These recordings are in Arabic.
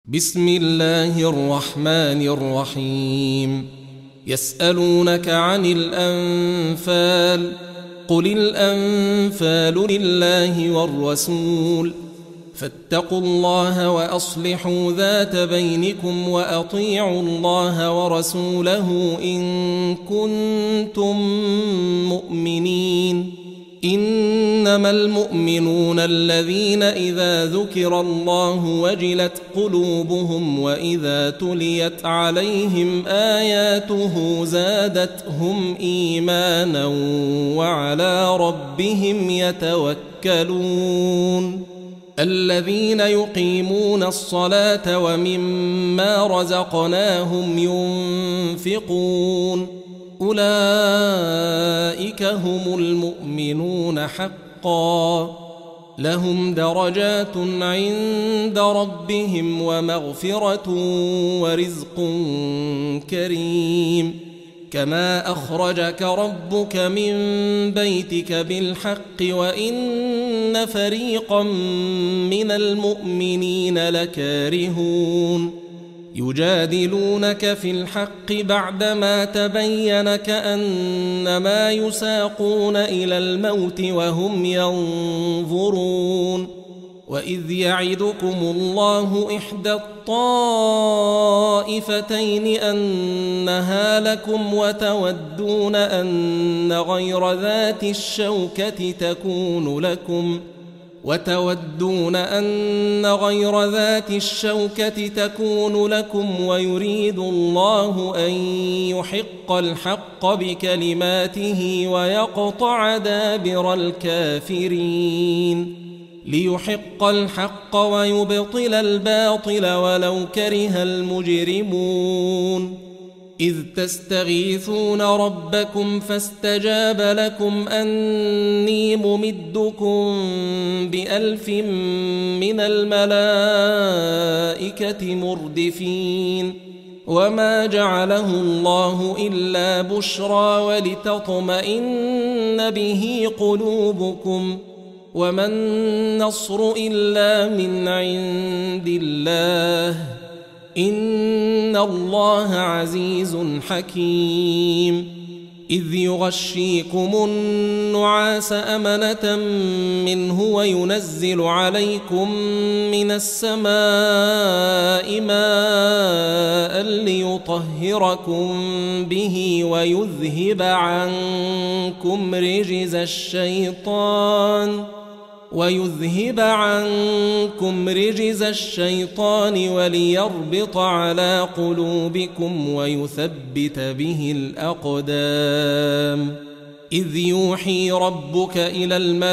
بسم الله الرحمن الرحيم. يسألونك عن الأنفال، قل الأنفال لله والرسول، فاتقوا الله وأصلحوا ذات بينكم وأطيعوا الله ورسوله إن كنتم مؤمنين. إنما المؤمنون الذين إذا ذكر الله وجلت قلوبهم وإذا تليت عليهم آياته زادتهم إيمانا وعلى ربهم يتوكلون. الذين يقيمون الصلاة ومما رزقناهم ينفقون أولئك هم المؤمنون حقا، لهم درجات عند ربهم ومغفرة ورزق كريم. كما أخرجك ربك من بيتك بالحق وإن فريقا من المؤمنين لكارهون. يجادلونك في الحق بعدما تبين كأنما يساقون إلى الموت وهم ينظرون. وإذ يعدكم الله إحدى الطائفتين أنها لكم وتودون أن غير ذات الشوكة تكون لكم ويريد الله أن يحق الحق بكلماته ويقطع دابر الكافرين، ليحق الحق ويبطل الباطل ولو كره المجرمون. إذ تستغيثون ربكم فاستجاب لكم أني ممدكم ب1000 من الملائكة مردفين. وما جعله الله إلا بشرى ولتطمئن به قلوبكم، وما النصر إلا من عند الله، إن الله عزيز حكيم. إذ يغشيكم النعاس أمنة منه وينزل عليكم من السماء ماء ليطهركم به ويذهب عنكم رجز الشيطان وليربط على قلوبكم ويثبت به الأقدام. إذ يوحي ربك إلى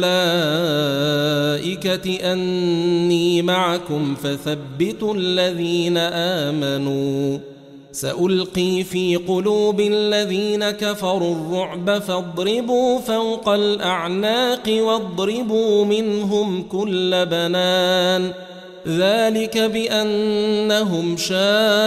الملائكة أني معكم فثبتوا الذين آمنوا، سألقي في قلوب الذين كفروا الرعب فاضربوا فوق الأعناق واضربوا منهم كل بنان، ذلك بأنهم شاقوا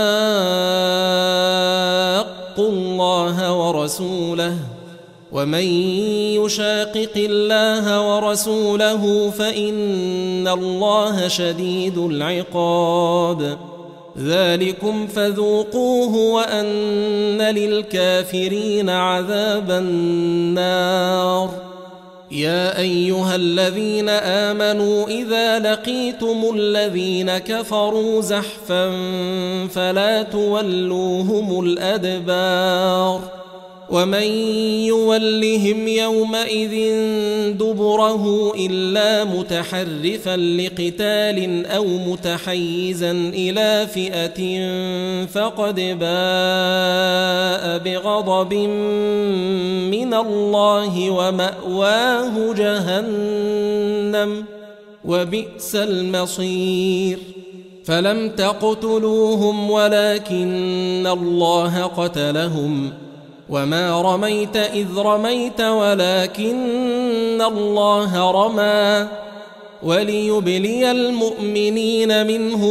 الله ورسوله، ومن يشاقق الله ورسوله فإن الله شديد العقاب. ذلكم فذوقوه وأن للكافرين عذاب النار. يا أيها الذين آمنوا إذا لقيتم الذين كفروا زحفا فلا تولوهم الأدبار، ومن يولهم يومئذ دبره إلا متحرفا لقتال أو متحيزا إلى فئة فقد باء بغضب من الله ومأواه جهنم وبئس المصير. فلم تقتلوهم ولكن الله قتلهم، وما رميت إذ رميت ولكن الله رمى، وليبلي المؤمنين منه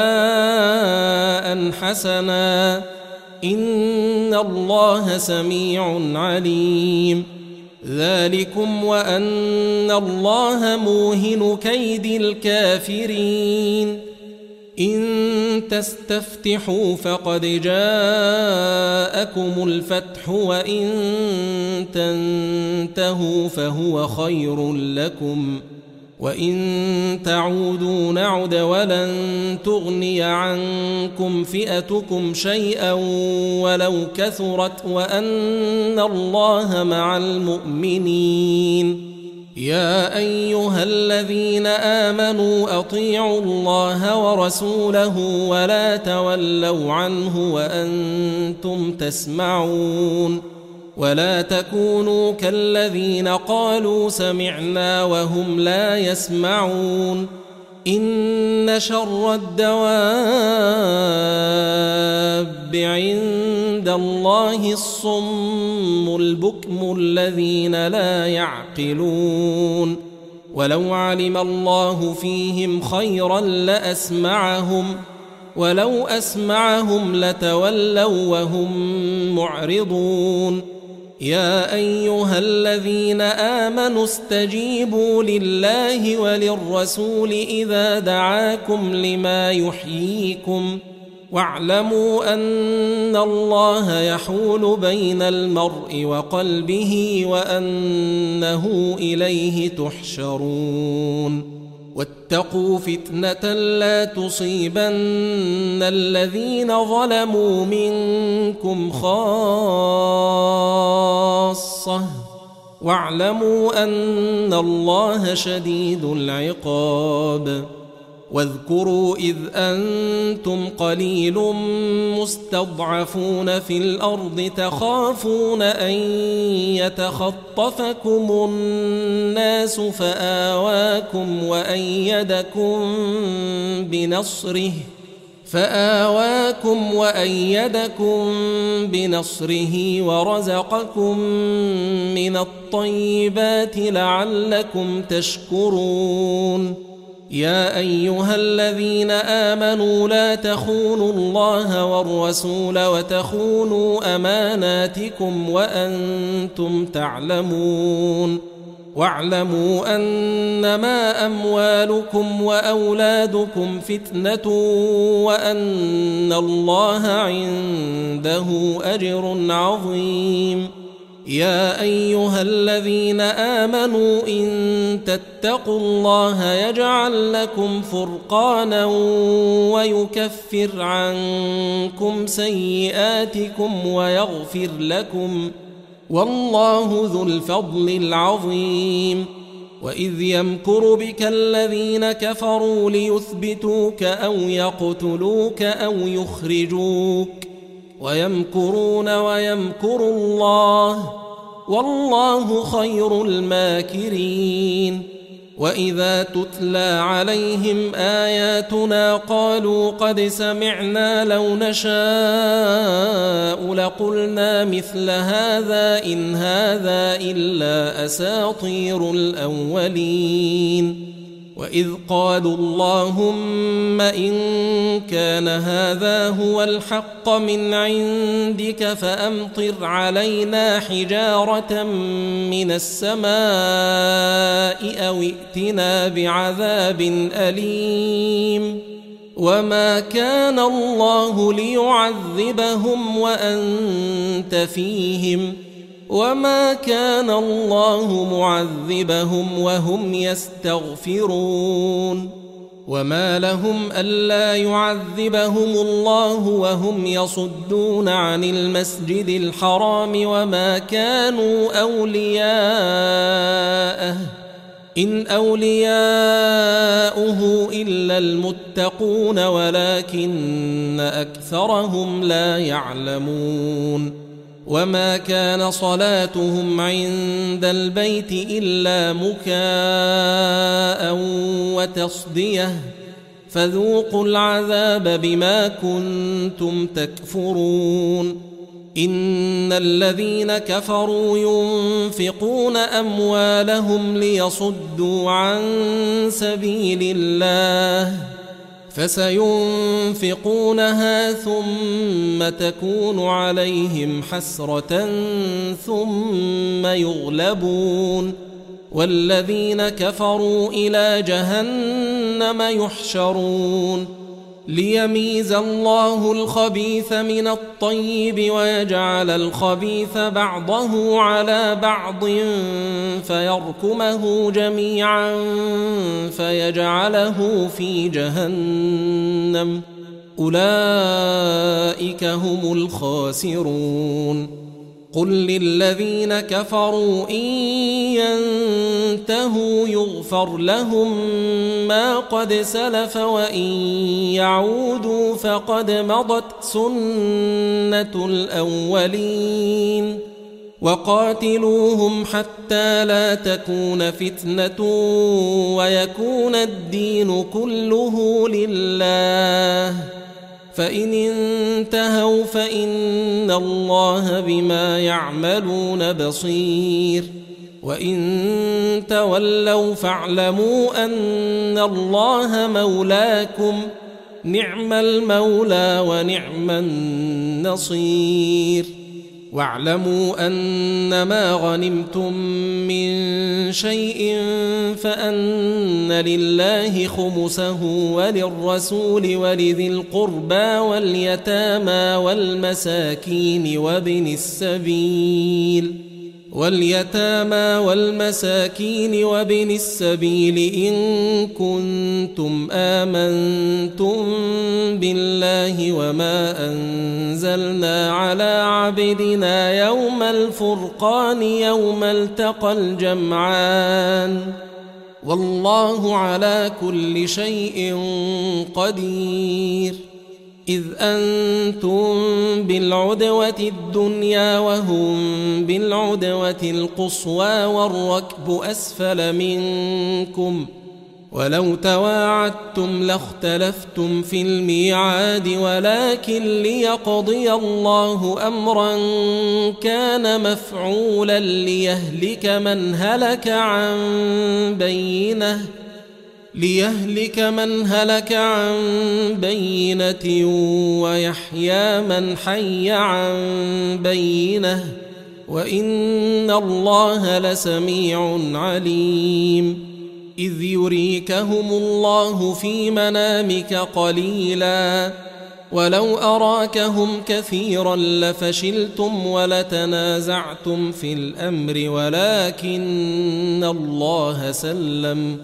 بلاء حسنا، إن الله سميع عليم. ذلكم وأن الله موهن كيد الكافرين. إن تستفتحوا فقد جاءكم الفتح وإن تنتهوا فهو خير لكم وإن تعودوا نعد ولن تغني عنكم فئتكم شيئا ولو كثرت وأن الله مع المؤمنين. يا أيها الذين آمنوا أطيعوا الله ورسوله ولا تولوا عنه وأنتم تسمعون ولا تكونوا كالذين قالوا سمعنا وهم لا يسمعون. إن شر الدواب عند الله الصم البكم الذين لا يعقلون. ولو علم الله فيهم خيرا لأسمعهم ولو أسمعهم لتولوا وهم معرضون. يا أيها الذين آمنوا استجيبوا لله وللرسول إذا دعاكم لما يحييكم واعلموا أن الله يحول بين المرء وقلبه وأنه إليه تحشرون. واتقوا فتنة لا تصيبن الذين ظلموا منكم خاصة واعلموا أن الله شديد العقاب. واذكروا إذ أنتم قليل مستضعفون في الأرض تخافون أن يتخطفكم الناس فآواكم وأيدكم بنصره ورزقكم من الطيبات لعلكم تشكرون. يا أيها الذين آمنوا لا تخونوا الله والرسول وتخونوا أماناتكم وأنتم تعلمون. واعلموا أنما أموالكم وأولادكم فتنة وأن الله عنده أجر عظيم. يا أيها الذين آمنوا إن تتقوا الله يجعل لكم فرقانا ويكفر عنكم سيئاتكم ويغفر لكم والله ذو الفضل العظيم. وإذ يمكر بك الذين كفروا ليثبتوك أو يقتلوك أو يخرجوك ويمكرون ويمكر الله والله خير الماكرين. وإذا تتلى عليهم آياتنا قالوا قد سمعنا لو نشاء لقلنا مثل هذا إن هذا إلا أساطير الأولين. وإذ قالوا اللهم إن كان هذا هو الحق من عندك فأمطر علينا حجارة من السماء أو ائتنا بعذاب أليم. وما كان الله ليعذبهم وأنت فيهم وما كان الله معذبهم وهم يستغفرون. وما لهم ألا يعذبهم الله وهم يصدون عن المسجد الحرام وما كانوا أولياءه إن أولياؤه إلا المتقون ولكن أكثرهم لا يعلمون. وما كان صلاتهم عند البيت إلا مكاء وتصدية فذوقوا العذاب بما كنتم تكفرون. إن الذين كفروا ينفقون أموالهم ليصدوا عن سبيل الله فسينفقونها ثم تكون عليهم حسرة ثم يغلبون والذين كفروا إلى جهنم يحشرون. ليميز الله الخبيث من الطيب ويجعل الخبيث بعضه على بعض فيركمه جميعا فيجعله في جهنم أولئك هم الخاسرون قل للذين كفروا إن ينتهوا يغفر لهم ما قد سلف وإن يعودوا فقد مضت سنة الأولين وقاتلوهم حتى لا تكون فتنة ويكون الدين كله لله فإن انتهوا فإن الله بما يعملون بصير وإن تولوا فاعلموا أن الله مولاكم نعم المولى ونعم النصير واعلموا أنما غنمتم من شيء فأن لله خمسه وللرسول ولذي القربى واليتامى وابن السبيل إن كنتم آمنتم بالله وما أنزلنا على عبدنا يوم الفرقان يوم التقى الجمعان والله على كل شيء قدير إذ أنتم بالعدوة الدنيا وهم بالعدوة القصوى والركب أسفل منكم ولو تواعدتم لاختلفتم في الميعاد ولكن ليقضي الله أمرا كان مفعولا ليهلك من هلك عن بينة ويحيى من حي عن بينة وإن الله لسميع عليم إذ يريكهم الله في منامك قليلا ولو أراكهم كثيرا لفشلتم ولتنازعتم في الأمر ولكن الله سلم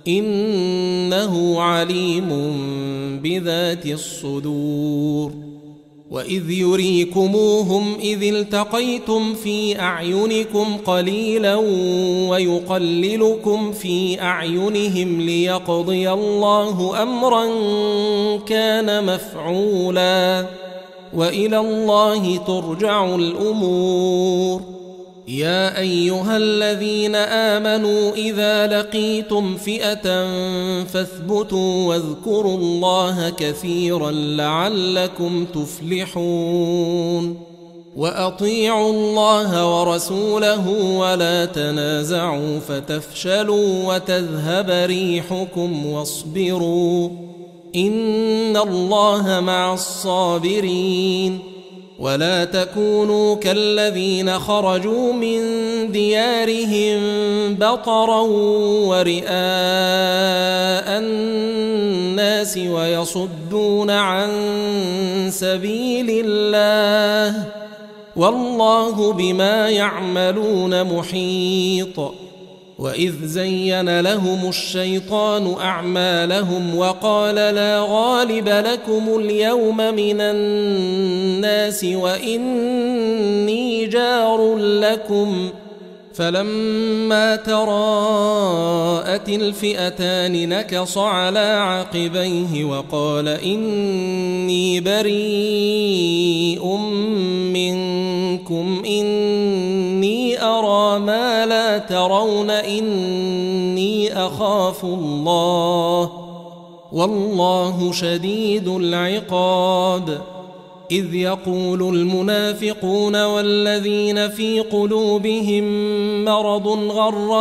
إنه عليم بذات الصدور وإذ يريكموهم إذ التقيتم في أعينكم قليلا ويقللكم في أعينهم ليقضي الله أمرا كان مفعولا وإلى الله ترجع الأمور يا أيها الذين آمنوا إذا لقيتم فئة فاثبتوا واذكروا الله كثيرا لعلكم تفلحون وأطيعوا الله ورسوله ولا تنازعوا فتفشلوا وتذهب ريحكم واصبروا إن الله مع الصابرين ولا تكونوا كالذين خرجوا من ديارهم بطرا ورئاء الناس ويصدون عن سبيل الله والله بما يعملون محيط وإذ زين لهم الشيطان أعمالهم وقال لا غالب لكم اليوم من الناس وإني جار لكم فلما تراءت الفئتان نكص على عقبيه وقال إني بريء منكم إني أرى ما لا ترون إني أخاف الله والله شديد العقاب إذ يقول المنافقون والذين في قلوبهم مرض غر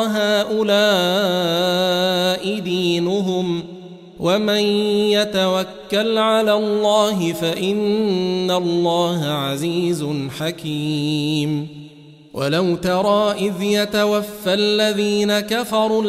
هؤلاء دينهم ومن يتوكل على الله فإن الله عزيز حكيم ولو ترى إذ يتوفى الذين كفروا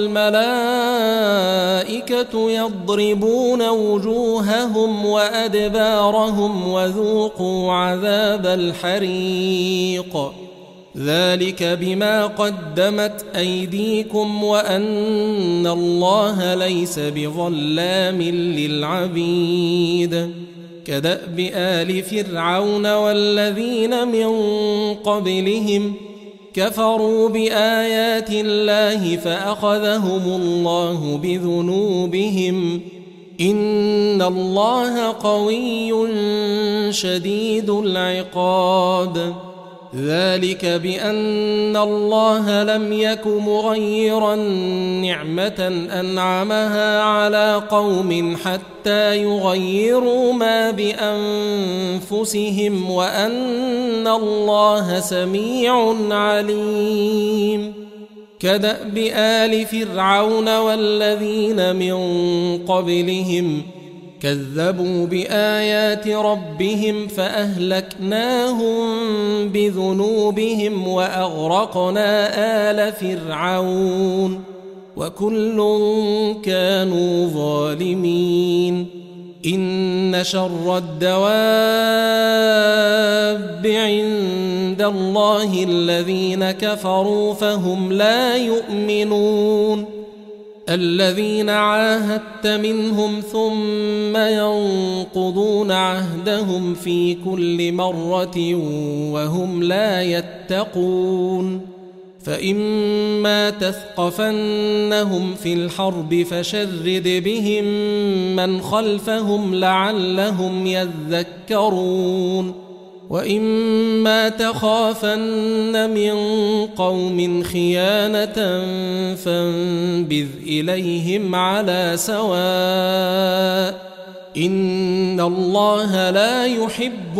الملائكة يضربون وجوههم وأدبارهم وذوقوا عذاب الحريق ذلك بما قدمت أيديكم وأن الله ليس بظلام للعبيد كدأب آل فرعون والذين من قبلهم كفروا بآيات الله فأخذهم الله بذنوبهم إن الله قوي شديد العقاب ذلك بأن الله لم يك مغيرا نعمة أنعمها على قوم حتى يغيروا ما بأنفسهم وأن الله سميع عليم كدأب آل فرعون والذين من قبلهم كذبوا بآيات ربهم فأهلكناهم بذنوبهم وأغرقنا آل فرعون وكل كانوا ظالمين إن شر الدواب عند الله الذين كفروا فهم لا يؤمنون الذين عاهدت منهم ثم ينقضون عهدهم في كل مرة وهم لا يتقون فإما تثقفنهم في الحرب فشرد بهم من خلفهم لعلهم يذكرون وإما تخافن من قوم خيانة فانبذ إليهم على سواء إن الله لا يحب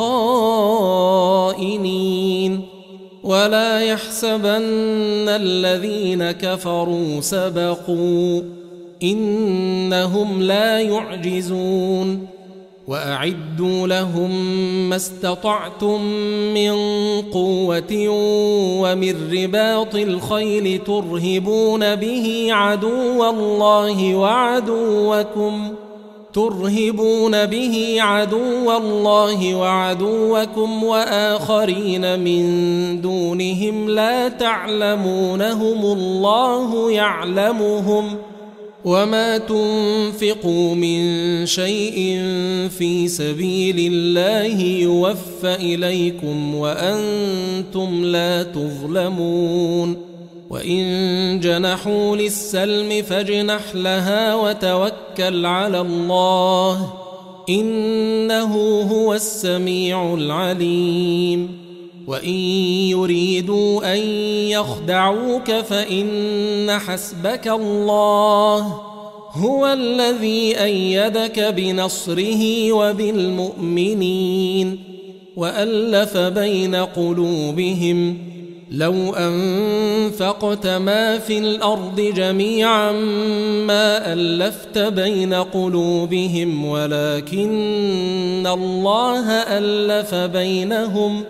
الخائنين ولا يحسبن الذين كفروا سبقوا إنهم لا يعجزون وأعدوا لهم ما استطعتم من قوة ومن رباط الخيل ترهبون به عدو الله وعدوكم وآخرين من دونهم لا تعلمونهم الله يعلمهم وما تنفقوا من شيء في سبيل الله يوفى إليكم وأنتم لا تظلمون وإن جنحوا للسلم فاجنح لها وتوكل على الله إنه هو السميع العليم وإن يريدوا أن يخدعوك فإن حسبك الله هو الذي أيدك بنصره وبالمؤمنين وألف بين قلوبهم لو أنفقت ما في الأرض جميعا ما ألفت بين قلوبهم ولكن الله ألف بينهم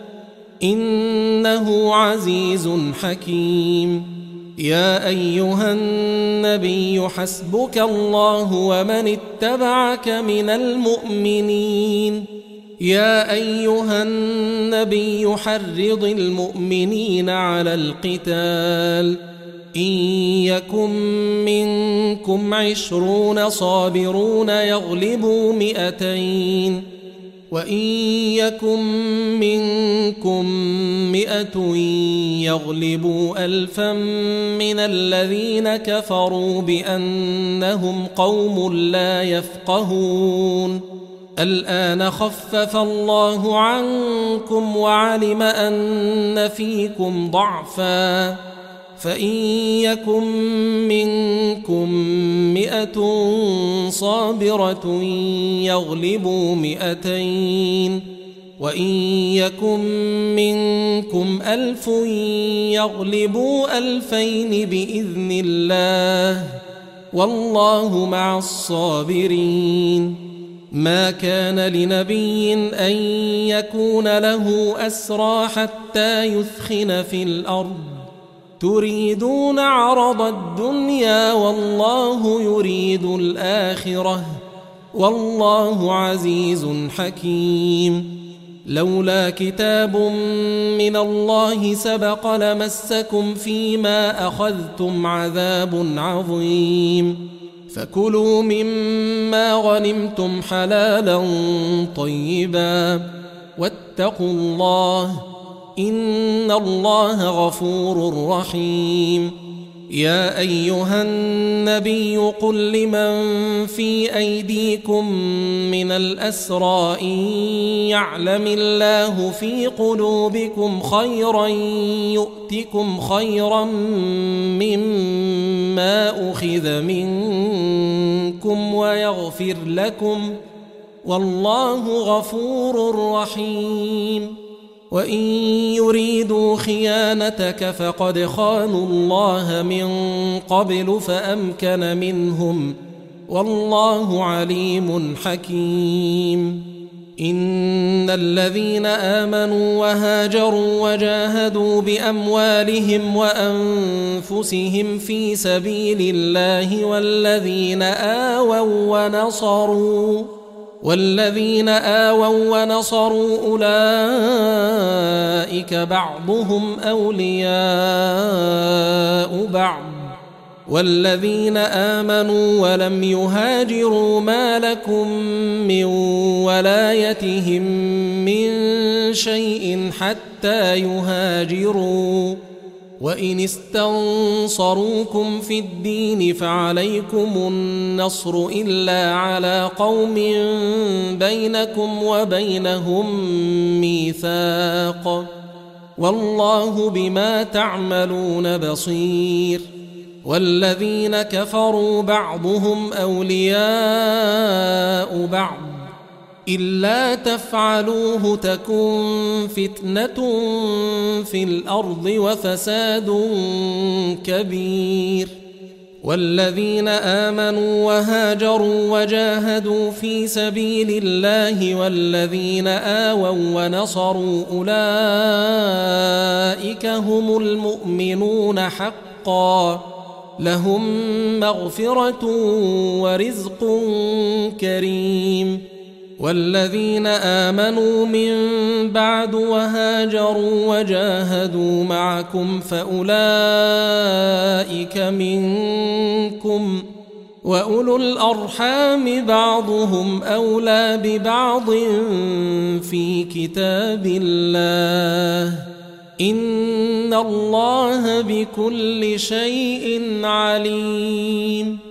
إنه عزيز حكيم يا أيها النبي حسبك الله ومن اتبعك من المؤمنين يا أيها النبي حرض المؤمنين على القتال إن يكن منكم 20 صابرون يغلبوا 200 وإن يكن منكم 100 يغلبوا 1000 من الذين كفروا بأنهم قوم لا يفقهون الآن خفف الله عنكم وعلم أن فيكم ضعفا فإن يكن منكم 100 صابرة يغلبوا 200 وإن يكن منكم 1000 يغلبوا 2000 بإذن الله والله مع الصابرين ما كان لنبي أن يكون له أسرى حتى يثخن في الأرض تريدون عرض الدنيا والله يريد الآخرة والله عزيز حكيم. لولا كتاب من الله سبق لمسكم فيما أخذتم عذاب عظيم. فكلوا مما غنمتم حلالا طيبا واتقوا الله إن الله غفور رحيم. يا أيها النبي قل لمن في أيديكم من الأسرى إن يعلم الله في قلوبكم خيرا يؤتكم خيرا مما أخذ منكم ويغفر لكم والله غفور رحيم. وإن يريدوا خيانتك فقد خانوا الله من قبل فأمكن منهم والله عليم حكيم. إن الذين آمنوا وهاجروا وجاهدوا بأموالهم وأنفسهم في سبيل الله والذين آووا ونصروا أولئك بعضهم أولياء بعض والذين آمنوا ولم يهاجروا ما لكم من ولايتهم من شيء حتى يهاجروا وإن استنصروكم في الدين فعليكم النصر إلا على قوم بينكم وبينهم ميثاق والله بما تعملون بصير. والذين كفروا بعضهم أولياء بعض إلا تفعلوه تكن فتنة في الأرض وفساد كبير. والذين آمنوا وهاجروا وجاهدوا في سبيل الله والذين آووا ونصروا أولئك هم المؤمنون حقا لهم مغفرة ورزق كريم. والذين آمنوا من بعد وهاجروا وجاهدوا معكم فأولئك منكم وأولو الأرحام بعضهم أولى ببعض في كتاب الله إن الله بكل شيء عليم.